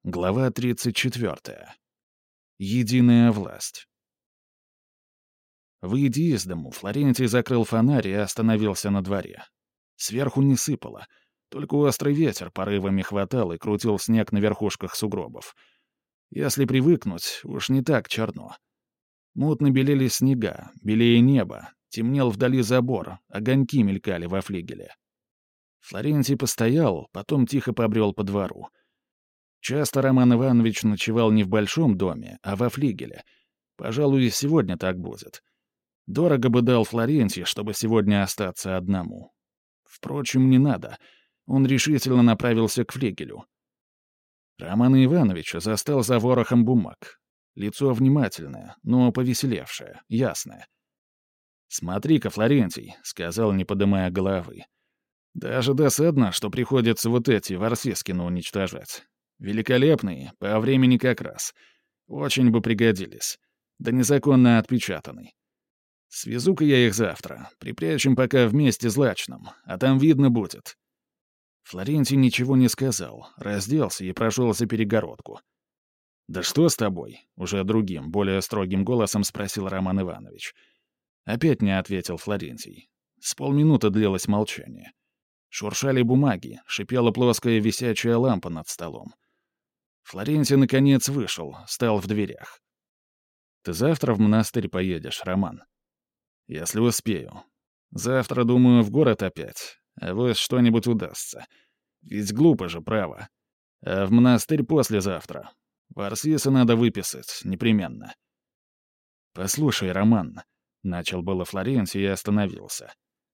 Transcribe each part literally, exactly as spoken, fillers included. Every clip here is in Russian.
Глава тридцать четвёртая. Единая власть. Выйдя из дому, Флорентий закрыл фонарь и остановился на дворе. Сверху не сыпало, только острый ветер порывами хватал и крутил снег на верхушках сугробов. Если привыкнуть, уж не так черно. Мутно белели снега, белее небо, темнел вдали забор, огоньки мелькали во флигеле. Флорентий постоял, потом тихо побрел по двору. Часто Роман Иванович ночевал не в большом доме, а во флигеле. Пожалуй, и сегодня так будет. Дорого бы дал Флорентий, чтобы сегодня остаться одному. Впрочем, не надо. Он решительно направился к флигелю. Романа Ивановича застал за ворохом бумаг. Лицо внимательное, но повеселевшее, ясное. «Смотри-ка, Флорентий», — сказал, не подымая головы. «Даже досадно, что приходится вот эти Ворсискины уничтожать. Великолепные, по времени как раз. Очень бы пригодились. Да незаконно отпечатаны. Свезу-ка я их завтра, припрячем пока вместе злачном, а там видно будет». Флорентий ничего не сказал, разделся и прошел за перегородку. «Да что с тобой?» — уже другим, более строгим голосом спросил Роман Иванович. Опять не ответил Флорентий. С полминуты длилось молчание. Шуршали бумаги, шипела плоская висячая лампа над столом. Флорентий, наконец, вышел, стал в дверях. «Ты завтра в монастырь поедешь, Роман?» «Если успею. Завтра, думаю, в город опять. А вот что-нибудь удастся. Ведь глупо же, право. А в монастырь послезавтра. Варсиса надо выписать, непременно». «Послушай, Роман», — начал было Флорентий и остановился.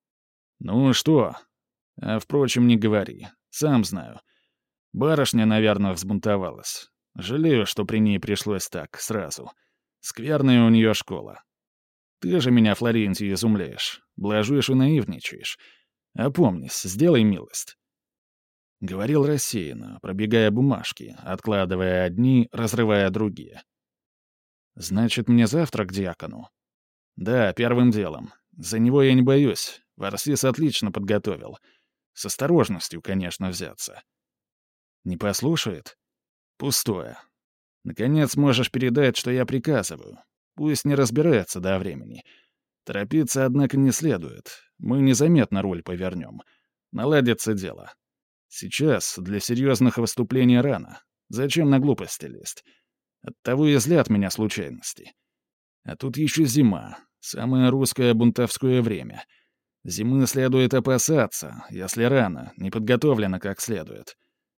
«Ну что? А, впрочем, не говори. Сам знаю. Барышня, наверное, взбунтовалась. Жалею, что при ней пришлось так, сразу. Скверная у нее школа. Ты же меня, Флорентий, изумляешь. Блажишь и наивничаешь. Опомнись, сделай милость». Говорил рассеянно, пробегая бумажки, откладывая одни, разрывая другие. «Значит, мне завтра к дьякону?» «Да, первым делом. За него я не боюсь. Варсис отлично подготовил. С осторожностью, конечно, взяться». «Не послушает?» «Пустое. Наконец можешь передать, что я приказываю. Пусть не разбирается до времени. Торопиться, однако, не следует. Мы незаметно руль повернем. Наладится дело. Сейчас для серьезных выступлений рано. Зачем на глупости лезть? Оттого и злят меня случайности. А тут еще зима. Самое русское бунтовское время. Зимы следует опасаться, если рано, не подготовлено как следует.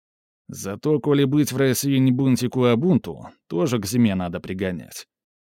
Зато, коли быть в России не бунтику, а бунту, тоже к зиме надо пригонять.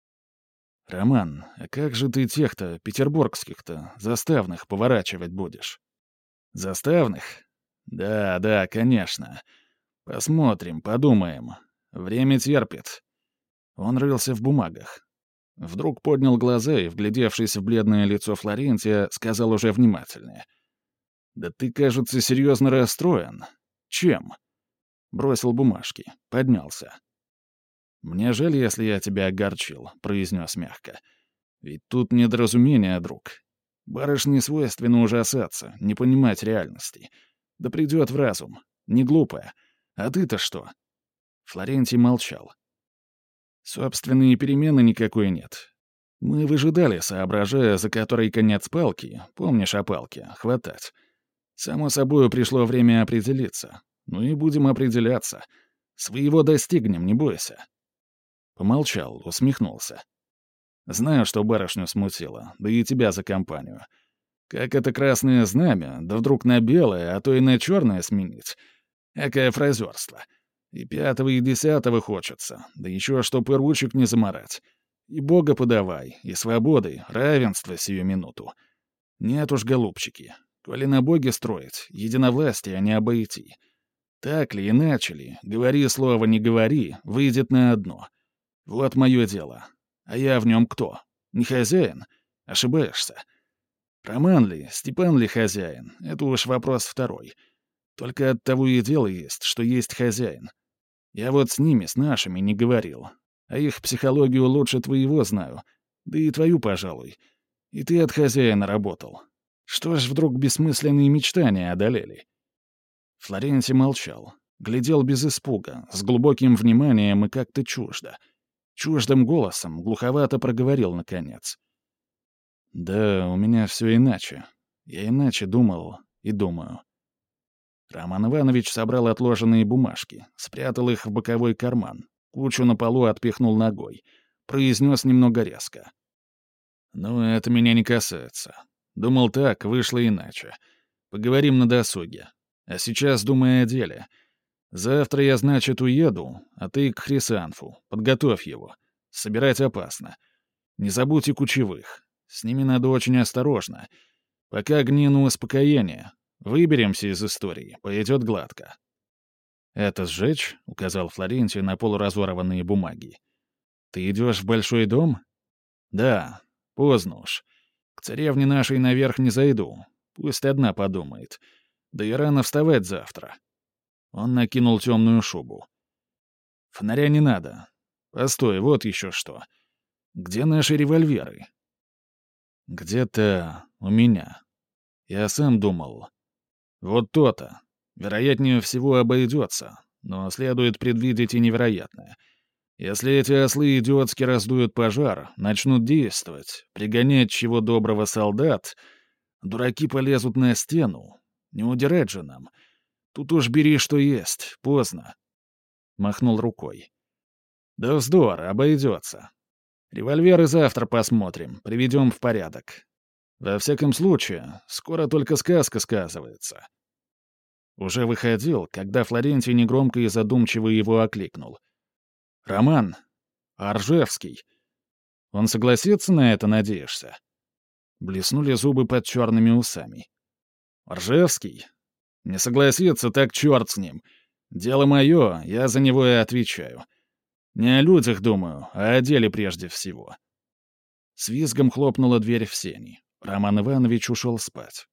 Роман, а как же ты тех-то, петербургских-то, заставных поворачивать будешь? Заставных? Да, да, конечно. Посмотрим, подумаем. Время терпит. Он рылся в бумагах. Вдруг поднял глаза и, вглядевшись в бледное лицо Флорентия, сказал уже внимательнее. «Да ты, кажется, серьезно расстроен. Чем?» Бросил бумажки, поднялся. «Мне жаль, если я тебя огорчил», — произнес мягко. «Ведь тут недоразумение, друг. Барышне свойственно ужасаться, не понимать реальности. Да придет в разум. Не глупая. А ты-то что?» Флорентий молчал. «Собственные перемены никакой нет. Мы выжидали, соображая, за которой конец палки, помнишь о палке, хватать. Само собой, пришло время определиться. Ну и будем определяться. Своего достигнем, не бойся». Помолчал, усмехнулся. «Знаю, что барышню смутило, да и тебя за компанию. Как это красное знамя, да вдруг на белое, а то и на черное сменить. Экое фразерство. И пятого, и десятого хочется, да еще чтоб и ручек не заморать. И Бога подавай, и свободы, равенства сию минуту. Нет уж, голубчики, коли на Боге строить, единовластие не обойти. Так ли, иначе ли, говори слово, не говори, выйдет на одно. Вот мое дело. А я в нем кто? Не хозяин? Ошибаешься. Роман ли, Степан ли хозяин, это уж вопрос второй. Только от того и дело есть, что есть хозяин. Я вот с ними, с нашими, не говорил. А их психологию лучше твоего знаю. Да и твою, пожалуй. И ты от хозяина работал. Что ж вдруг бессмысленные мечтания одолели?» Флорентий молчал. Глядел без испуга, с глубоким вниманием и как-то чуждо. Чуждым голосом глуховато проговорил наконец. «Да, у меня все иначе. Я иначе думал и думаю». Роман Иванович собрал отложенные бумажки, спрятал их в боковой карман, кучу на полу отпихнул ногой, произнес немного резко. «Ну, это меня не касается. Думал так, вышло иначе. Поговорим на досуге. А сейчас думай о деле. Завтра я, значит, уеду, а ты к Хрисанфу. Подготовь его. Собирать опасно. Не забудь и кучевых. С ними надо очень осторожно. Пока гни на успокоение. Выберемся из истории, пойдет гладко». «Это сжечь?» — указал Флорентий на полуразорванные бумаги. «Ты идешь в большой дом?» «Да, поздно уж. К царевне нашей наверх не зайду. Пусть одна подумает. Да и рано вставать завтра». Он накинул темную шубу. «Фонаря не надо. Постой, вот еще что. Где наши револьверы?» «Где-то у меня. Я сам думал. Вот то-то. Вероятнее всего обойдется, но следует предвидеть и невероятное. Если эти ослы идиотски раздуют пожар, начнут действовать, пригонять чего доброго солдат, дураки полезут на стену. Не удирать же нам. Тут уж бери, что есть, поздно». Махнул рукой. «Да вздор, обойдется. Револьверы завтра посмотрим, приведем в порядок. Во всяком случае, скоро только сказка сказывается». Уже выходил, когда Флорентий негромко и задумчиво его окликнул. «Роман! Аржевский! Он согласится на это, надеешься?» Блеснули зубы под черными усами. «Аржевский? Не согласится, так черт с ним. Дело мое, я за него и отвечаю. Не о людях думаю, а о деле прежде всего». С визгом хлопнула дверь в сени. Роман Иванович ушел спать.